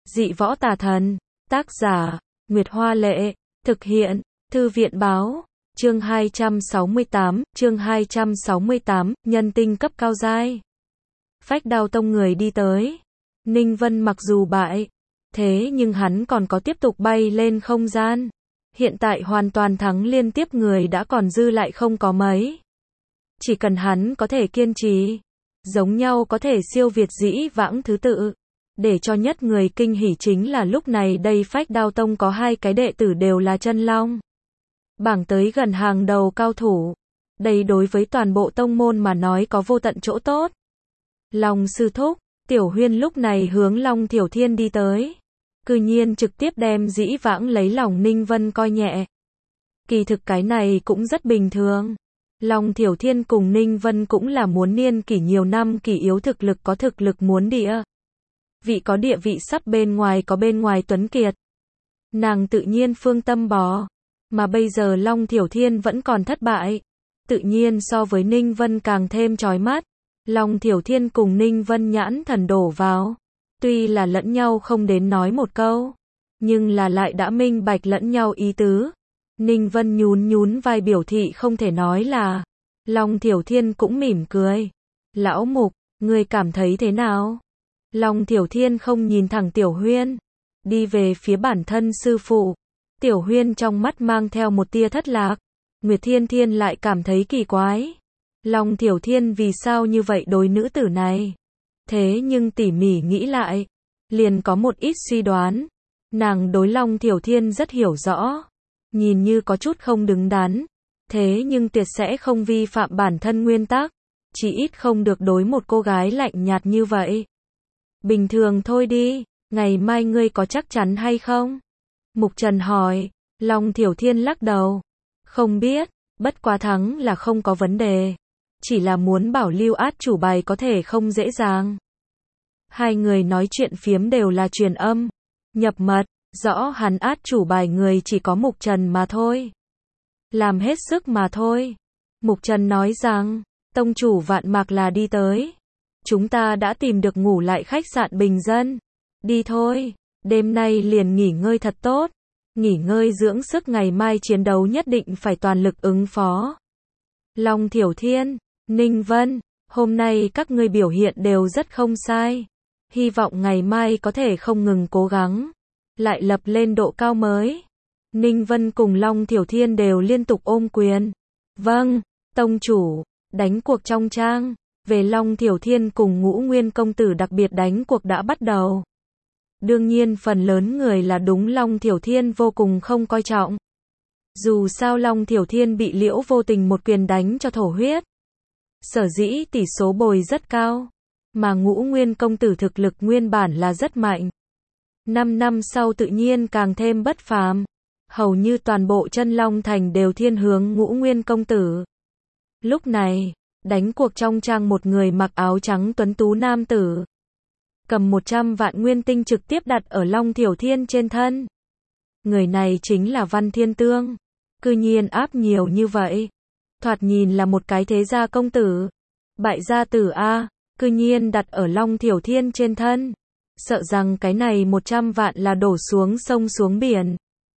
Dị võ tà thần. Tác giả, Nguyệt Hoa Lệ. Thực hiện, Thư viện Báo. Chương 268, nhân tinh cấp cao giai. Phách Đao Tông người đi tới. Ninh Vân mặc dù bại, thế nhưng hắn còn có tiếp tục bay lên không gian. Hiện tại hoàn toàn thắng liên tiếp người đã còn dư lại không có mấy. Chỉ cần hắn có thể kiên trì, giống nhau có thể siêu việt dĩ vãng thứ tự. Để cho nhất người kinh hỉ chính là lúc này đây Phách Đao Tông có hai cái đệ tử đều là chân long. Bảng tới gần hàng đầu cao thủ. Đây đối với toàn bộ tông môn mà nói có vô tận chỗ tốt. Long sư thúc, Tiểu Huyên lúc này hướng Long Thiểu Thiên đi tới. Cư nhiên trực tiếp đem dĩ vãng lấy lòng Ninh Vân coi nhẹ. Kỳ thực cái này cũng rất bình thường. Long Thiểu Thiên cùng Ninh Vân cũng là muốn niên kỷ nhiều năm kỳ yếu thực lực có thực lực muốn địa vị có địa vị sắp bên ngoài có bên ngoài tuấn kiệt. Nàng tự nhiên phương tâm bó. Mà bây giờ Long Thiểu Thiên vẫn còn thất bại. Tự nhiên so với Ninh Vân càng thêm chói mắt. Long Thiểu Thiên cùng Ninh Vân nhãn thần đổ vào. Tuy là lẫn nhau không đến nói một câu, nhưng là lại đã minh bạch lẫn nhau ý tứ. Ninh Vân nhún vai biểu thị không thể nói là. Long Thiểu Thiên cũng mỉm cười. Lão Mục, ngươi cảm thấy thế nào? Long Thiểu Thiên không nhìn thẳng Tiểu Huyên, đi về phía bản thân sư phụ. Tiểu Huyên trong mắt mang theo một tia thất lạc. Nguyệt Thiên Thiên lại cảm thấy kỳ quái. Long Thiểu Thiên vì sao như vậy đối nữ tử này? Thế nhưng tỉ mỉ nghĩ lại, liền có một ít suy đoán. Nàng đối Long Thiểu Thiên rất hiểu rõ. Nhìn như có chút không đứng đắn. Thế nhưng tuyệt sẽ không vi phạm bản thân nguyên tắc. Chỉ ít không được đối một cô gái lạnh nhạt như vậy. Bình thường thôi đi, ngày mai ngươi có chắc chắn hay không? Mục Trần hỏi. Long Thiểu Thiên lắc đầu. Không biết, bất quá thắng là không có vấn đề. Chỉ là muốn bảo lưu át chủ bài có thể không dễ dàng. Hai người nói chuyện phiếm đều là truyền âm, nhập mật, rõ hắn át chủ bài người chỉ có Mục Trần mà thôi. Làm hết sức mà thôi. Mục Trần nói rằng, tông chủ Vạn Mạc là đi tới. Chúng ta đã tìm được ngủ lại khách sạn bình dân. Đi thôi, đêm nay liền nghỉ ngơi thật tốt. Nghỉ ngơi dưỡng sức ngày mai chiến đấu nhất định phải toàn lực ứng phó. Long Thiểu Thiên, Ninh Vân, hôm nay các ngươi biểu hiện đều rất không sai. Hy vọng ngày mai có thể không ngừng cố gắng, lại lập lên độ cao mới. Ninh Vân cùng Long Thiểu Thiên đều liên tục ôm quyền. Vâng, tông chủ, đánh cuộc trong trang. Về Long Thiểu Thiên cùng Ngũ Nguyên công tử đặc biệt đánh cuộc đã bắt đầu. Đương nhiên phần lớn người là đúng Long Thiểu Thiên vô cùng không coi trọng. Dù sao Long Thiểu Thiên bị Liễu Vô Tình một quyền đánh cho thổ huyết. Sở dĩ tỷ số bồi rất cao. Mà Ngũ Nguyên công tử thực lực nguyên bản là rất mạnh. 5 năm sau tự nhiên càng thêm bất phàm. Hầu như toàn bộ Chân Long Thành đều thiên hướng Ngũ Nguyên công tử. Lúc này, đánh cuộc trong trang một người mặc áo trắng tuấn tú nam tử. Cầm 100 vạn nguyên tinh trực tiếp đặt ở Long Thiểu Thiên trên thân. Người này chính là Văn Thiên Tương. Cư nhiên áp nhiều như vậy. Thoạt nhìn là một cái thế gia công tử. Bại gia tử A, cư nhiên đặt ở Long Thiểu Thiên trên thân. Sợ rằng cái này 100 vạn là đổ xuống sông xuống biển.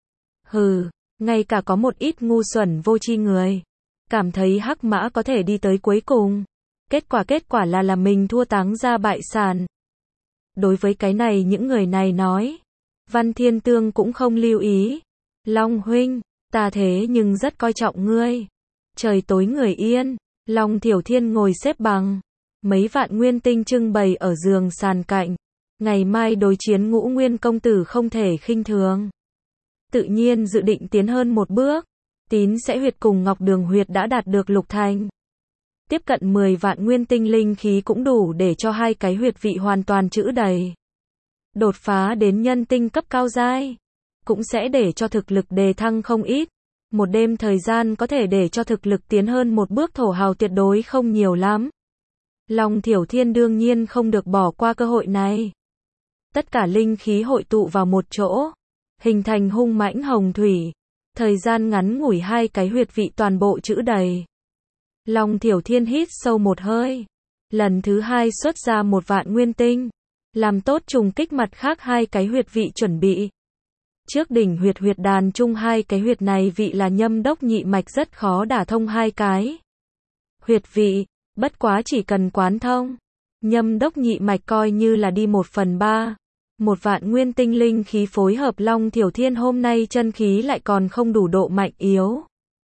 Hừ, ngay cả có một ít ngu xuẩn vô tri người. Cảm thấy Hắc Mã có thể đi tới cuối cùng. Kết quả là mình thua táng ra bại sản. Đối với cái này những người này nói. Văn Thiên Tương cũng không lưu ý. Long huynh, ta thế nhưng rất coi trọng ngươi. Trời tối người yên. Long Thiểu Thiên ngồi xếp bằng. Mấy vạn nguyên tinh trưng bày ở giường sàn cạnh. Ngày mai đối chiến Ngũ Nguyên công tử không thể khinh thường. Tự nhiên dự định tiến hơn một bước. Tín sẽ huyệt cùng Ngọc Đường huyệt đã đạt được lục thành. Tiếp cận 10 vạn nguyên tinh linh khí cũng đủ để cho hai cái huyệt vị hoàn toàn trữ đầy. Đột phá đến nhân tinh cấp cao giai. Cũng sẽ để cho thực lực đề thăng không ít. Một đêm thời gian có thể để cho thực lực tiến hơn một bước thổ hào tuyệt đối không nhiều lắm. Long Thiểu Thiên đương nhiên không được bỏ qua cơ hội này. Tất cả linh khí hội tụ vào một chỗ. Hình thành hung mãnh hồng thủy. Thời gian ngắn ngủi hai cái huyệt vị toàn bộ trữ đầy. Long Thiểu Thiên hít sâu một hơi. Lần thứ hai xuất ra 1 vạn nguyên tinh. làm tốt trùng kích mặt khác 2 cái huyệt vị chuẩn bị. Trước đỉnh huyệt huyệt đàn chung 2 cái huyệt này vị là nhâm đốc nhị mạch rất khó đả thông 2 cái huyệt vị, bất quá chỉ cần quán thông. Nhâm đốc nhị mạch coi như là đi 1/3. 1 vạn nguyên tinh linh khí phối hợp Long Thiểu Thiên hôm nay chân khí lại còn không đủ độ mạnh yếu.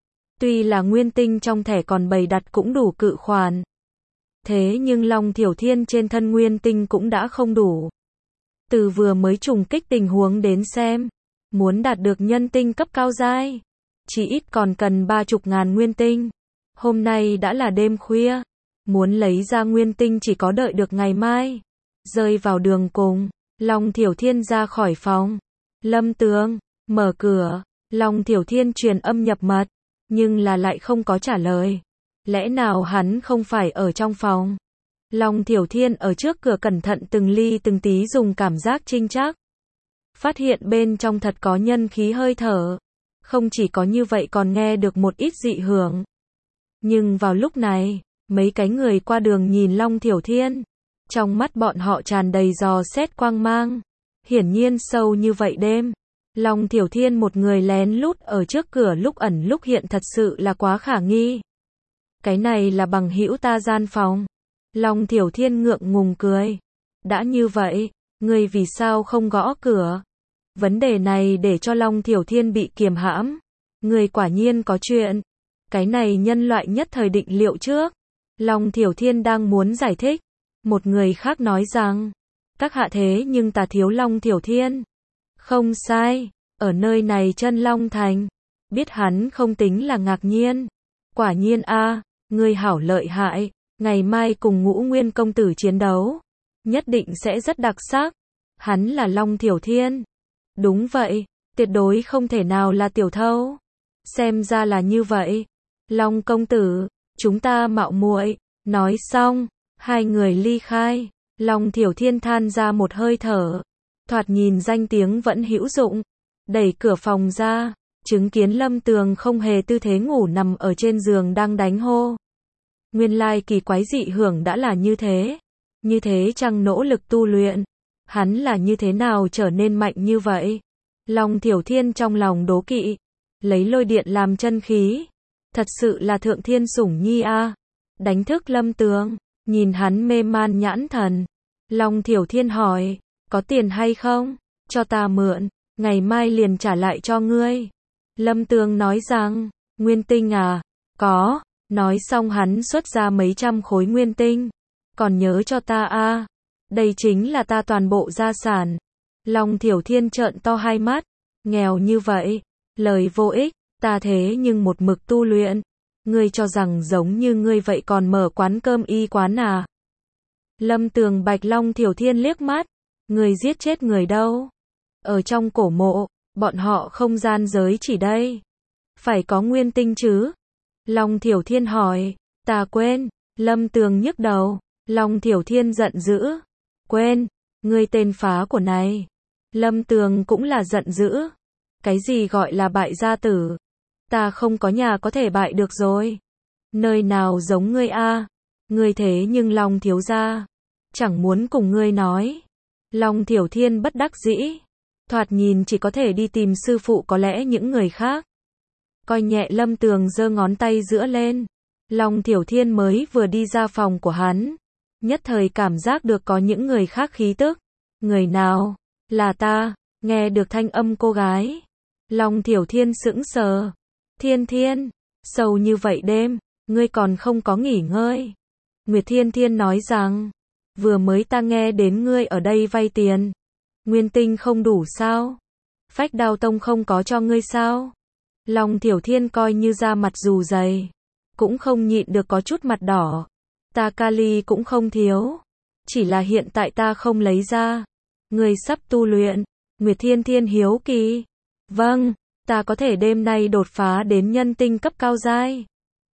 Tuy là nguyên tinh trong thẻ còn bày đặt cũng đủ cự khoản. Thế nhưng Long Thiểu Thiên trên thân nguyên tinh cũng đã không đủ. Từ vừa mới trùng kích tình huống đến xem, muốn đạt được nhân tinh cấp cao giai, chỉ ít còn cần 30.000 nguyên tinh. Hôm nay đã là đêm khuya, muốn lấy ra nguyên tinh chỉ có đợi được ngày mai. Rơi vào đường cùng, Long Thiểu Thiên ra khỏi phòng. Lâm Tường, mở cửa, Long Thiểu Thiên truyền âm nhập mật, nhưng là lại không có trả lời. Lẽ nào hắn không phải ở trong phòng? Long Thiểu Thiên ở trước cửa cẩn thận từng ly từng tí dùng cảm giác trinh trác. Phát hiện bên trong thật có nhân khí hơi thở. Không chỉ có như vậy còn nghe được một ít dị hưởng. Nhưng vào lúc này, mấy cái người qua đường nhìn Long Thiểu Thiên. Trong mắt bọn họ tràn đầy dò xét quang mang. Hiển nhiên sâu như vậy đêm. Long Thiểu Thiên một người lén lút ở trước cửa lúc ẩn lúc hiện thật sự là quá khả nghi. Cái này là bằng hữu ta gian phòng. Long Thiểu Thiên ngượng ngùng cười. Đã như vậy, ngươi vì sao không gõ cửa? Vấn đề này để cho Long Thiểu Thiên bị kiềm hãm. Ngươi quả nhiên có chuyện. Cái này nhân loại nhất thời định liệu trước. Long Thiểu Thiên đang muốn giải thích. Một người khác nói rằng, các hạ thế nhưng ta thiếu Long Thiểu Thiên. Không sai, ở nơi này chân Long Thành. Biết hắn không tính là ngạc nhiên. Quả nhiên a, ngươi hảo lợi hại, ngày mai cùng Ngũ Nguyên công tử chiến đấu, nhất định sẽ rất đặc sắc. Hắn là Long Thiểu Thiên. Đúng vậy, tuyệt đối không thể nào là tiểu thâu. Xem ra là như vậy. Long công tử, chúng ta mạo muội. Nói xong, 2 người ly khai. Long Thiểu Thiên than ra một hơi thở. Thoạt nhìn danh tiếng vẫn hữu dụng. Đẩy cửa phòng ra, chứng kiến Lâm Tường không hề tư thế ngủ nằm ở trên giường đang đánh hô. Nguyên lai kỳ quái dị hưởng đã là như thế. Như thế chăng nỗ lực tu luyện. Hắn là như thế nào trở nên mạnh như vậy? Long Thiểu Thiên trong lòng đố kỵ. Lấy lôi điện làm chân khí. Thật sự là thượng thiên sủng nhi a. Đánh thức Lâm Tường. Nhìn hắn mê man nhãn thần. Long Thiểu Thiên hỏi. Có tiền hay không? Cho ta mượn. Ngày mai liền trả lại cho ngươi. Lâm Tường nói rằng. Nguyên tinh à? Có. Nói xong hắn xuất ra mấy trăm khối nguyên tinh. Còn nhớ cho ta a. Đây chính là ta toàn bộ gia sản. Long Thiểu Thiên trợn to hai mắt. Nghèo như vậy. Lời vô ích. Ta thế nhưng một mực tu luyện. Ngươi cho rằng giống như ngươi vậy còn mở quán cơm y quán à? Lâm Tường bạch Long Thiểu Thiên liếc mắt. Ngươi giết chết người đâu? Ở trong cổ mộ, bọn họ không gian giới chỉ đây. Phải có nguyên tinh chứ? Long Thiểu Thiên hỏi. Ta quên. Lâm Tường nhức đầu. Long Thiểu Thiên giận dữ. Quên. Ngươi tên phá của này. Lâm Tường cũng là giận dữ. Cái gì gọi là bại gia tử? Ta không có nhà có thể bại được rồi. Nơi nào giống ngươi a? Ngươi thế nhưng Long thiếu gia. Chẳng muốn cùng ngươi nói. Long Thiểu Thiên bất đắc dĩ. Thoạt nhìn chỉ có thể đi tìm sư phụ có lẽ những người khác. Coi nhẹ Lâm Tường giơ ngón tay giữa lên. Long Thiểu Thiên mới vừa đi ra phòng của hắn. Nhất thời cảm giác được có những người khác khí tức. Người nào? Là ta. Nghe được thanh âm cô gái. Long Thiểu Thiên sững sờ. Thiên Thiên. Sâu như vậy đêm. Ngươi còn không có nghỉ ngơi. Nguyệt Thiên Thiên nói rằng. Vừa mới ta nghe đến ngươi ở đây vay tiền. Nguyên tinh không đủ sao? Phách Đao Tông không có cho ngươi sao? Long Thiểu Thiên coi như da mặt dù dày. Cũng không nhịn được có chút mặt đỏ. Ta kali cũng không thiếu. Chỉ là hiện tại ta không lấy ra. Ngươi sắp tu luyện. Nguyệt Thiên Thiên hiếu kỳ. Vâng, ta có thể đêm nay đột phá đến nhân tinh cấp cao giai.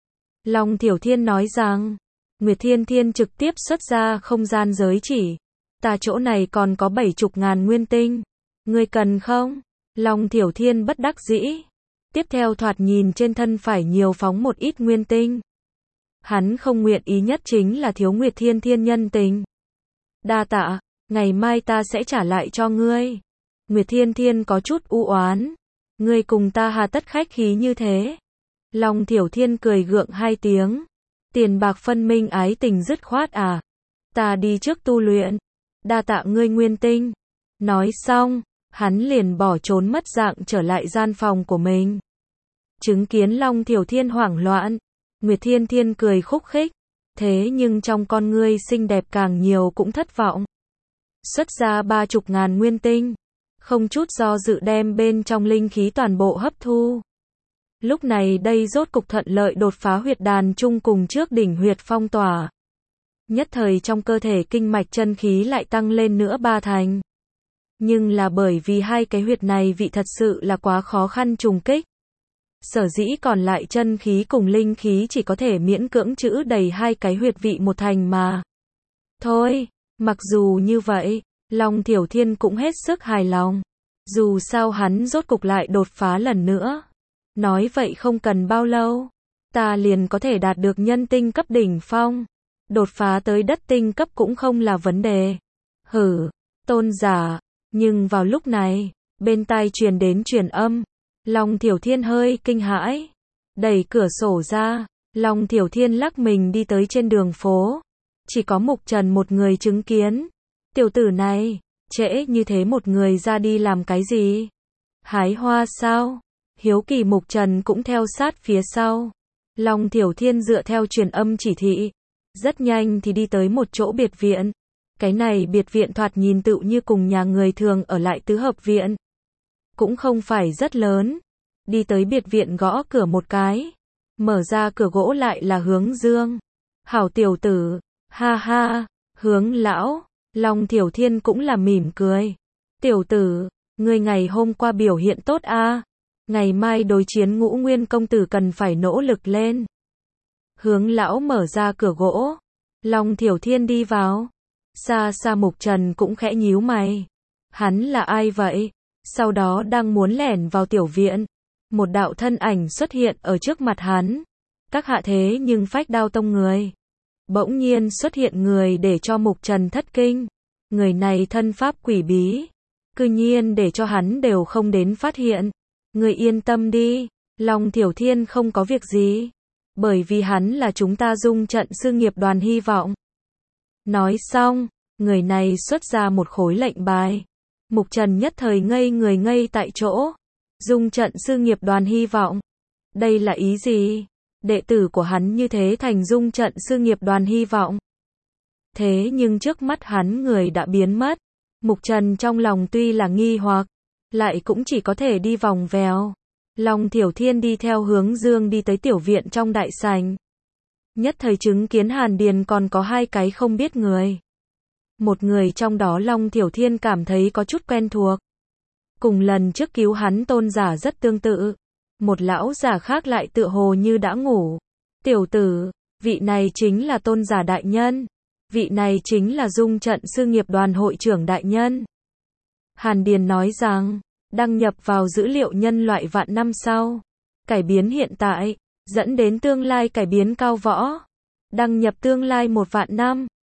Long Thiểu Thiên nói rằng. Nguyệt Thiên Thiên trực tiếp xuất ra không gian giới chỉ. Ta chỗ này còn có 70.000 nguyên tinh. Ngươi cần không? Long Thiểu Thiên bất đắc dĩ. Tiếp theo thoạt nhìn trên thân phải nhiều phóng một ít nguyên tinh. Hắn không nguyện ý nhất chính là thiếu Nguyệt Thiên Thiên nhân tình. Đa tạ. ngày mai ta sẽ trả lại cho ngươi. Nguyệt Thiên Thiên có chút u oán. Ngươi cùng ta hà tất khách khí như thế. Long Thiểu Thiên cười gượng hai tiếng. Tiền bạc phân minh ái tình dứt khoát à. Ta đi trước tu luyện. Đa tạ ngươi Nguyên Tinh. Nói xong, hắn liền bỏ trốn mất dạng trở lại gian phòng của mình. Chứng kiến Long Thiểu Thiên hoảng loạn, Nguyệt Thiên Thiên cười khúc khích. Thế nhưng trong con ngươi xinh đẹp càng nhiều cũng thất vọng. Xuất ra 30.000 nguyên tinh. Không chút do dự đem bên trong linh khí toàn bộ hấp thu. Lúc này đây rốt cục thuận lợi đột phá huyệt đàn chung cùng trước đỉnh huyệt phong tỏa. Nhất thời trong cơ thể kinh mạch chân khí lại tăng lên nữa 3 thành. Nhưng là bởi vì hai cái huyệt này vị thật sự là quá khó khăn trùng kích. Sở dĩ còn lại chân khí cùng linh khí chỉ có thể miễn cưỡng trữ đầy hai cái huyệt vị một thành mà. Thôi, mặc dù như vậy, Long Thiểu Thiên cũng hết sức hài lòng. Dù sao hắn rốt cục lại đột phá lần nữa. Nói vậy không cần bao lâu, ta liền có thể đạt được nhân tinh cấp đỉnh phong. Đột phá tới đất tinh cấp cũng không là vấn đề. Hử, tôn giả. Nhưng vào lúc này, bên tai truyền đến truyền âm. Long Thiểu Thiên hơi kinh hãi. Đẩy cửa sổ ra, Long Thiểu Thiên lắc mình đi tới trên đường phố. Chỉ có Mục Trần một người chứng kiến. Tiểu tử này, trễ như thế một người ra đi làm cái gì? Hái hoa sao? Hiếu kỳ Mục Trần cũng theo sát phía sau. Long Thiểu Thiên dựa theo truyền âm chỉ thị. Rất nhanh thì đi tới một chỗ biệt viện. Cái này biệt viện thoạt nhìn tựu như cùng nhà người thường ở lại tứ hợp viện. Cũng không phải rất lớn. Đi tới biệt viện gõ cửa một cái. Mở ra cửa gỗ lại là Hướng Dương. Hảo tiểu tử, ha ha, Hướng lão. Long Thiểu Thiên cũng là mỉm cười. Tiểu tử, ngươi ngày hôm qua biểu hiện tốt a. Ngày mai đối chiến Ngũ Nguyên công tử cần phải nỗ lực lên. Hướng lão mở ra cửa gỗ. Long Thiểu Thiên đi vào. Xa xa Mục Trần cũng khẽ nhíu mày. Hắn là ai vậy? Sau đó đang muốn lẻn vào tiểu viện. Một đạo thân ảnh xuất hiện ở trước mặt hắn. Các hạ thế nhưng Phách Đao Tông người. Bỗng nhiên xuất hiện người để cho Mục Trần thất kinh. Người này thân pháp quỷ bí. Cư nhiên để cho hắn đều không đến phát hiện. Người yên tâm đi. Long Thiểu Thiên không có việc gì. Bởi vì hắn là chúng ta dung trận sư nghiệp đoàn hy vọng. Nói xong, người này xuất ra một khối lệnh bài. Mục Trần nhất thời ngây người ngay tại chỗ. Dung trận sư nghiệp đoàn hy vọng. Đây là ý gì? Đệ tử của hắn như thế thành dung trận sư nghiệp đoàn hy vọng. Thế nhưng trước mắt hắn người đã biến mất. Mục Trần trong lòng tuy là nghi hoặc, lại cũng chỉ có thể đi vòng vèo. Long Thiểu Thiên đi theo Hướng Dương đi tới tiểu viện trong đại sảnh. Nhất thời chứng kiến Hàn Điền còn có hai cái không biết người. Một người trong đó Long Thiểu Thiên cảm thấy có chút quen thuộc. Cùng lần trước cứu hắn tôn giả rất tương tự. Một lão giả khác lại tựa hồ như đã ngủ. Tiểu tử, vị này chính là tôn giả đại nhân. Vị này chính là dung trận sư nghiệp đoàn hội trưởng đại nhân. Hàn Điền nói rằng, đăng nhập vào dữ liệu nhân loại vạn năm sau. Cải biến hiện tại, dẫn đến tương lai cải biến cao võ. Đăng nhập tương lai 1 vạn năm.